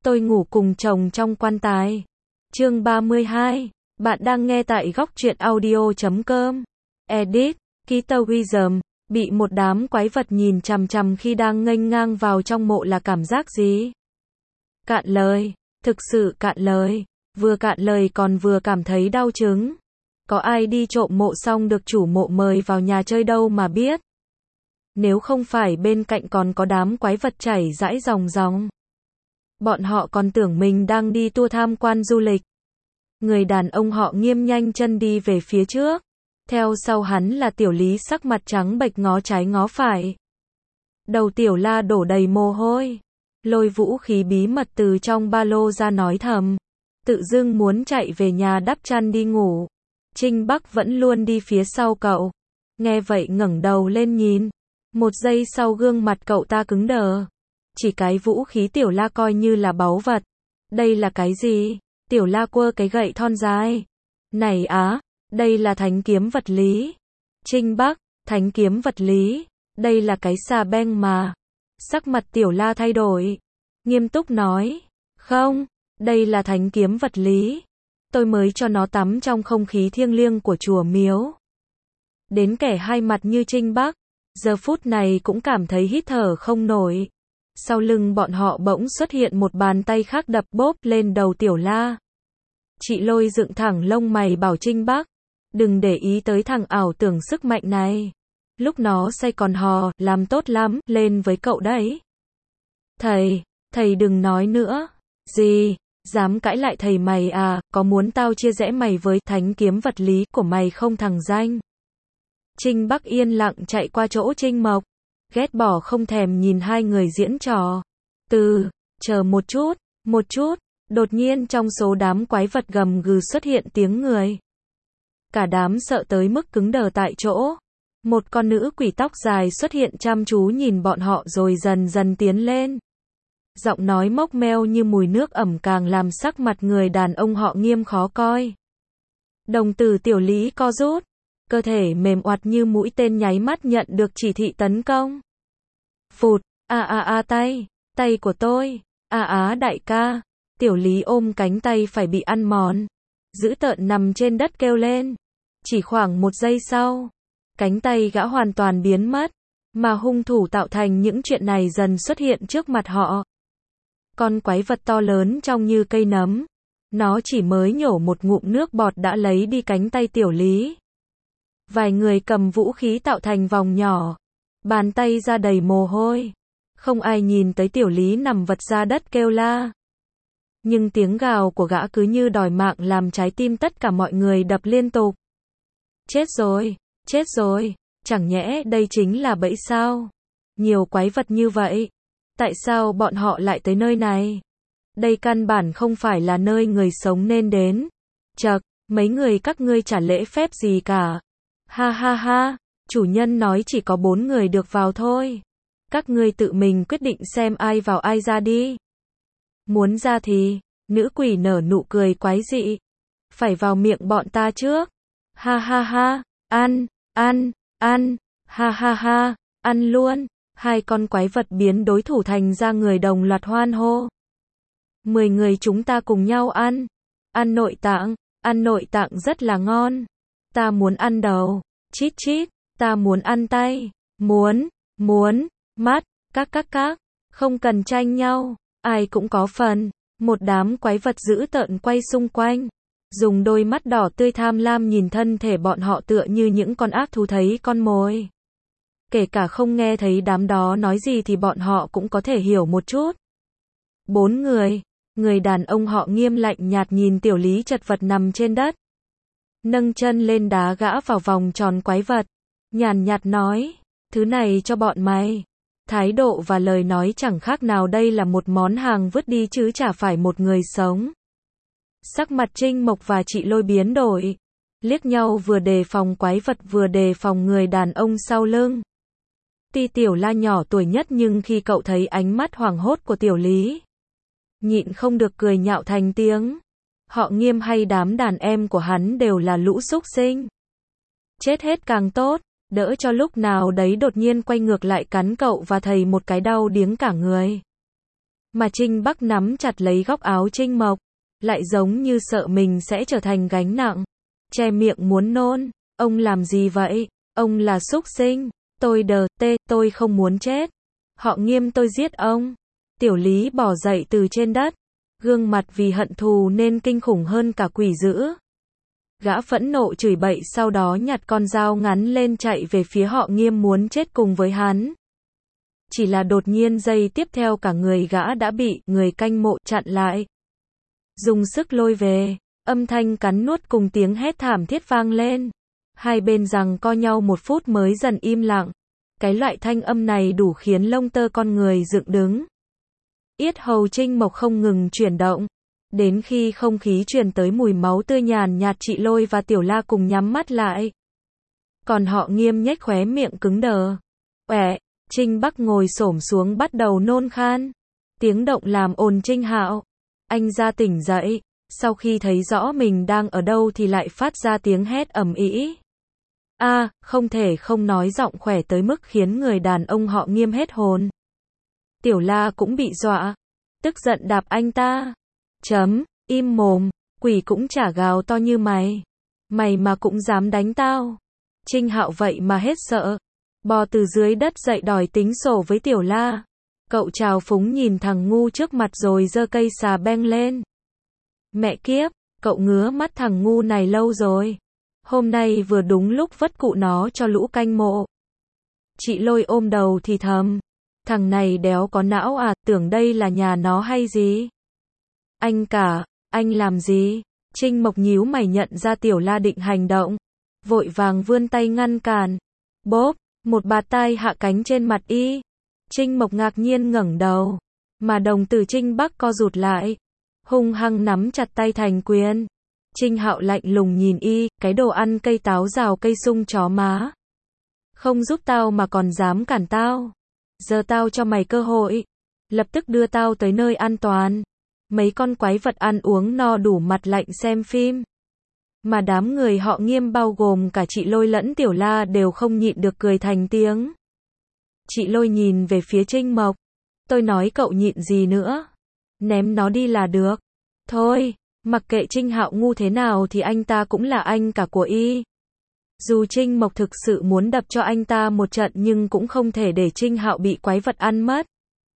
Tôi ngủ cùng chồng trong quan tài. Chương 32. Bạn đang nghe tại góc truyện audio.com. Edit. Kita Wisdom. Bị một đám quái vật nhìn chằm chằm khi đang nghênh ngang vào trong mộ là cảm giác gì? Cạn lời. Thực sự cạn lời. Vừa cạn lời còn vừa cảm thấy đau chứng. Có ai đi trộm mộ xong được chủ mộ mời vào nhà chơi đâu mà biết. Nếu không phải bên cạnh còn có đám quái vật chảy rãi ròng ròng. Bọn họ còn tưởng mình đang đi tour tham quan du lịch. Người đàn ông họ Nghiêm nhanh chân đi về phía trước. Theo sau hắn là Tiểu Lý sắc mặt trắng bệch ngó trái ngó phải. Đầu Tiểu La đổ đầy mồ hôi. Lôi vũ khí bí mật từ trong ba lô ra nói thầm. Tự dưng muốn chạy về nhà đắp chăn đi ngủ. Trinh Bắc vẫn luôn đi phía sau cậu. Nghe vậy ngẩng đầu lên nhìn. Một giây sau gương mặt cậu ta cứng đờ. Chỉ cái vũ khí Tiểu La coi như là báu vật. Đây là cái gì? Tiểu La quơ cái gậy thon dài. Này á, đây là thánh kiếm vật lý. Trinh Bắc, thánh kiếm vật lý. Đây là cái xà beng mà. Sắc mặt Tiểu La thay đổi. Nghiêm túc nói. Không, đây là thánh kiếm vật lý. Tôi mới cho nó tắm trong không khí thiêng liêng của chùa miếu. Đến kẻ hai mặt như Trinh Bắc, giờ phút này cũng cảm thấy hít thở không nổi. Sau lưng bọn họ bỗng xuất hiện một bàn tay khác đập bốp lên đầu Tiểu La. Chị Lôi dựng thẳng lông mày bảo Trinh Bắc, đừng để ý tới thằng ảo tưởng sức mạnh này. Lúc nó say còn hò, làm tốt lắm, lên với cậu đấy. Thầy đừng nói nữa. Gì? Dám cãi lại thầy mày à, có muốn tao chia rẽ mày với thánh kiếm vật lý của mày không thằng danh? Trinh Bắc yên lặng chạy qua chỗ Trinh Mộc. Ghét bỏ không thèm nhìn hai người diễn trò. Chờ một chút, đột nhiên trong số đám quái vật gầm gừ xuất hiện tiếng người. Cả đám sợ tới mức cứng đờ tại chỗ. Một con nữ quỷ tóc dài xuất hiện chăm chú nhìn bọn họ rồi dần dần tiến lên. Giọng nói mốc meo như mùi nước ẩm càng làm sắc mặt người đàn ông họ Nghiêm khó coi. Đồng tử Tiểu Lý co rút. Cơ thể mềm oặt như mũi tên nháy mắt nhận được chỉ thị tấn công. Phụt, tay của tôi, đại ca. Tiểu Lý ôm cánh tay phải bị ăn mòn. Dữ tợn nằm trên đất kêu lên. Chỉ khoảng một giây sau, cánh tay gã hoàn toàn biến mất, mà hung thủ tạo thành những chuyện này dần xuất hiện trước mặt họ. Con quái vật to lớn trông như cây nấm. Nó chỉ mới nhổ một ngụm nước bọt đã lấy đi cánh tay Tiểu Lý. Vài người cầm vũ khí tạo thành vòng nhỏ. Bàn tay ra đầy mồ hôi. Không ai nhìn tới Tiểu Lý nằm vật ra đất kêu la. Nhưng tiếng gào của gã cứ như đòi mạng làm trái tim tất cả mọi người đập liên tục. Chết rồi, chẳng nhẽ đây chính là bẫy sao? Nhiều quái vật như vậy. Tại sao bọn họ lại tới nơi này? Đây căn bản không phải là nơi người sống nên đến. Chậc, mấy người các ngươi chả lễ phép gì cả. Ha, chủ nhân nói chỉ có 4 người được vào thôi. Các ngươi tự mình quyết định xem ai vào ai ra đi. Muốn ra thì, nữ quỷ nở nụ cười quái dị. Phải vào miệng bọn ta trước. Ha, ăn, ha, ăn luôn. Hai con quái vật biến đối thủ thành ra người đồng loạt hoan hô. 10 người chúng ta cùng nhau ăn. Ăn nội tạng rất là ngon. Ta muốn ăn đầu. Chít, ta muốn ăn tay. Muốn, mắt, các. Không cần tranh nhau. Ai cũng có phần. Một đám quái vật dữ tợn quay xung quanh. Dùng đôi mắt đỏ tươi tham lam nhìn thân thể bọn họ tựa như những con ác thú thấy con mồi. Kể cả không nghe thấy đám đó nói gì thì bọn họ cũng có thể hiểu một chút. 4 người. Người đàn ông họ Nghiêm lạnh nhạt nhìn Tiểu Lý chật vật nằm trên đất. Nâng chân lên đá gã vào vòng tròn quái vật. Nhàn nhạt nói. Thứ này cho bọn mày. Thái độ và lời nói chẳng khác nào đây là một món hàng vứt đi chứ chả phải một người sống. Sắc mặt Trinh Mộc và chị Lôi biến đổi. Liếc nhau vừa đề phòng quái vật vừa đề phòng người đàn ông sau lưng. Tuy Tiểu La nhỏ tuổi nhất nhưng khi cậu thấy ánh mắt hoảng hốt của Tiểu Lý, nhịn không được cười nhạo thành tiếng. Họ Nghiêm hay đám đàn em của hắn đều là lũ súc sinh. Chết hết càng tốt, đỡ cho lúc nào đấy đột nhiên quay ngược lại cắn cậu và thầy một cái đau điếng cả người. Mà Trinh Bắc nắm chặt lấy góc áo Trinh Mộc, lại giống như sợ mình sẽ trở thành gánh nặng. Che miệng muốn nôn, ông làm gì vậy? Ông là súc sinh. Tôi không muốn chết. Họ Nghiêm tôi giết ông. Tiểu Lý bò dậy từ trên đất, gương mặt vì hận thù nên kinh khủng hơn cả quỷ dữ. Gã phẫn nộ chửi bậy sau đó nhặt con dao ngắn lên chạy về phía họ Nghiêm muốn chết cùng với hắn. Chỉ là đột nhiên giây tiếp theo cả người gã đã bị người canh mộ chặn lại. Dùng sức lôi về, âm thanh cắn nuốt cùng tiếng hét thảm thiết vang lên. Hai bên giằng co nhau một phút mới dần im lặng. Cái loại thanh âm này đủ khiến lông tơ con người dựng đứng. Yết hầu Trinh Mộc không ngừng chuyển động. Đến khi không khí truyền tới mùi máu tươi nhàn nhạt, chị Lôi và Tiểu La cùng nhắm mắt lại. Còn họ Nghiêm nhếch khóe miệng cứng đờ. Trinh Bắc ngồi xổm xuống bắt đầu nôn khan. Tiếng động làm ồn Trinh Hạo. Anh ra tỉnh dậy. Sau khi thấy rõ mình đang ở đâu thì lại phát ra tiếng hét ầm ĩ. Không thể không nói giọng khỏe tới mức khiến người đàn ông họ Nghiêm hết hồn. Tiểu La cũng bị dọa. Tức giận đạp anh ta. Im mồm, quỷ cũng chả gào to như mày. Mày mà cũng dám đánh tao. Trinh Hạo vậy mà hết sợ. Bò từ dưới đất dậy đòi tính sổ với Tiểu La. Cậu trào phúng nhìn thằng ngu trước mặt rồi giơ cây xà beng lên. Mẹ kiếp, cậu ngứa mắt thằng ngu này lâu rồi. Hôm nay vừa đúng lúc vất cụ nó cho lũ canh mộ. Chị Lôi ôm đầu thì thầm. Thằng này đéo có não à, tưởng đây là nhà nó hay gì? Anh làm gì? Trinh Mộc nhíu mày nhận ra Tiểu La định hành động. Vội vàng vươn tay ngăn cản. Bốp, một bạt tai hạ cánh trên mặt y. Trinh Mộc ngạc nhiên ngẩng đầu. Mà đồng tử Trinh Bắc co rụt lại. Hung hăng nắm chặt tay thành quyền. Trinh Hạo lạnh lùng nhìn y, cái đồ ăn cây táo rào cây sung chó má. Không giúp tao mà còn dám cản tao. Giờ tao cho mày cơ hội. Lập tức đưa tao tới nơi an toàn. Mấy con quái vật ăn uống no đủ mặt lạnh xem phim. Mà đám người họ Nghiêm bao gồm cả chị Lôi lẫn Tiểu La đều không nhịn được cười thành tiếng. Chị Lôi nhìn về phía Trinh Mộc. Tôi nói cậu nhịn gì nữa. Ném nó đi là được. Thôi, mặc kệ Trinh Hạo ngu thế nào thì anh ta cũng là anh cả của y. Dù Trinh Mộc thực sự muốn đập cho anh ta một trận nhưng cũng không thể để Trinh Hạo bị quái vật ăn mất.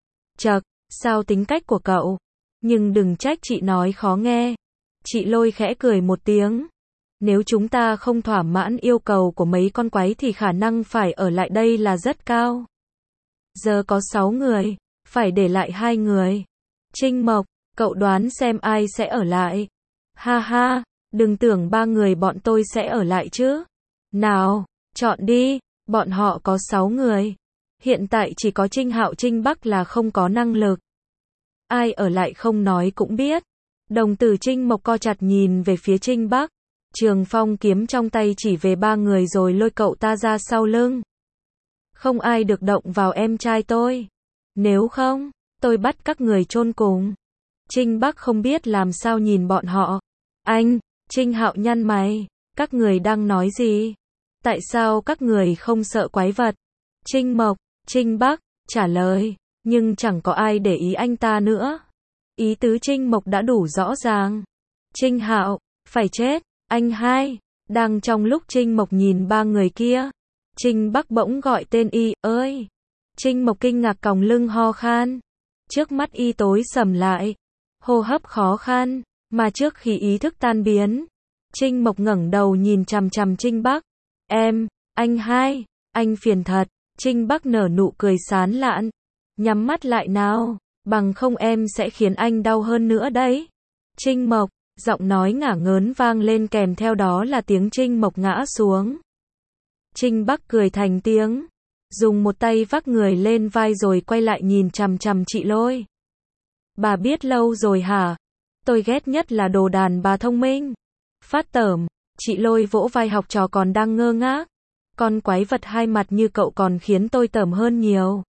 Sao tính cách của cậu? Nhưng đừng trách chị nói khó nghe. Chị Lôi khẽ cười một tiếng. Nếu chúng ta không thỏa mãn yêu cầu của mấy con quái thì khả năng phải ở lại đây là rất cao. Giờ có 6 người, phải để lại 2 người. Trinh Mộc, cậu đoán xem ai sẽ ở lại. Ha, đừng tưởng 3 người bọn tôi sẽ ở lại chứ. Nào, chọn đi, bọn họ có 6 người. Hiện tại chỉ có Trinh Hạo Trinh Bắc là không có năng lực. Ai ở lại không nói cũng biết. Đồng tử Trinh Mộc co chặt nhìn về phía Trinh Bắc. Trường phong kiếm trong tay chỉ về 3 người rồi lôi cậu ta ra sau lưng. Không ai được động vào em trai tôi. Nếu không, tôi bắt các người chôn cùng. Trinh Bắc không biết làm sao nhìn bọn họ. Trinh Hạo nhăn mày. Các người đang nói gì? Tại sao các người không sợ quái vật? Trinh Mộc, Trinh Bắc, trả lời. Nhưng chẳng có ai để ý anh ta nữa. Ý tứ Trinh Mộc đã đủ rõ ràng. Trinh Hạo, phải chết. Anh hai. Đang trong lúc Trinh Mộc nhìn 3 người kia. Trinh Bắc bỗng gọi tên y, ơi. Trinh Mộc kinh ngạc còng lưng ho khan. Trước mắt y tối sầm lại. Hô hấp khó khăn. Mà trước khi ý thức tan biến. Trinh Mộc ngẩng đầu nhìn chằm chằm Trinh Bắc. Anh hai. Anh phiền thật. Trinh Bắc nở nụ cười sán lạn. Nhắm mắt lại nào. Bằng không em sẽ khiến anh đau hơn nữa đấy. Trinh Mộc. Giọng nói ngả ngớn vang lên kèm theo đó là tiếng Trinh Mộc ngã xuống. Trinh Bắc cười thành tiếng. Dùng một tay vác người lên vai rồi quay lại nhìn chằm chằm chị Lôi. Bà biết lâu rồi hả? Tôi ghét nhất là đồ đàn bà thông minh. Phát tởm. Chị Lôi vỗ vai học trò còn đang ngơ ngác. Con quái vật hai mặt như cậu còn khiến tôi tởm hơn nhiều.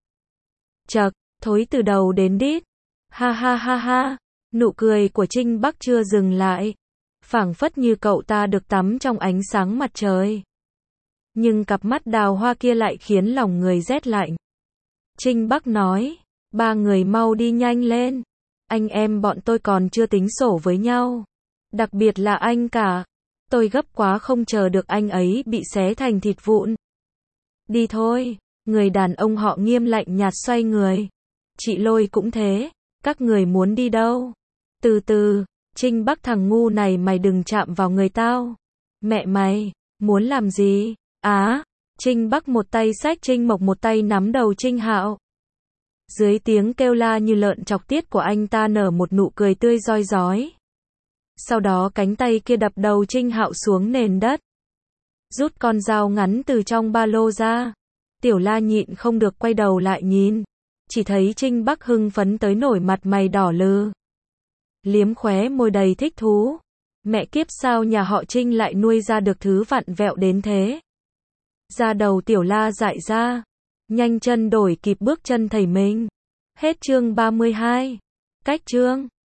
Thối từ đầu đến đít. Ha. Nụ cười của Trinh Bắc chưa dừng lại. Phảng phất như cậu ta được tắm trong ánh sáng mặt trời. Nhưng cặp mắt đào hoa kia lại khiến lòng người rét lạnh. Trinh Bắc nói. Ba người mau đi nhanh lên. Anh em bọn tôi còn chưa tính sổ với nhau. Đặc biệt là anh cả. Tôi gấp quá không chờ được anh ấy bị xé thành thịt vụn. Đi thôi. Người đàn ông họ Nghiêm lạnh nhạt xoay người. Chị Lôi cũng thế. Các người muốn đi đâu? Từ từ, Trinh Bắc thằng ngu này mày đừng chạm vào người tao. Mẹ mày, muốn làm gì? Trinh Bắc một tay xách Trinh Mộc một tay nắm đầu Trinh Hạo. Dưới tiếng kêu la như lợn chọc tiết của anh ta nở một nụ cười tươi rói rói. Sau đó cánh tay kia đập đầu Trinh Hạo xuống nền đất. Rút con dao ngắn từ trong ba lô ra. Tiểu La nhịn không được quay đầu lại nhìn. Chỉ thấy Trinh Bắc hưng phấn tới nổi mặt mày đỏ lừ. Liếm khóe môi đầy thích thú. Mẹ kiếp sao nhà họ Trinh lại nuôi ra được thứ vặn vẹo đến thế. Da đầu Tiểu La dại ra. Nhanh chân đổi kịp bước chân thầy mình. Hết chương 32. Cách chương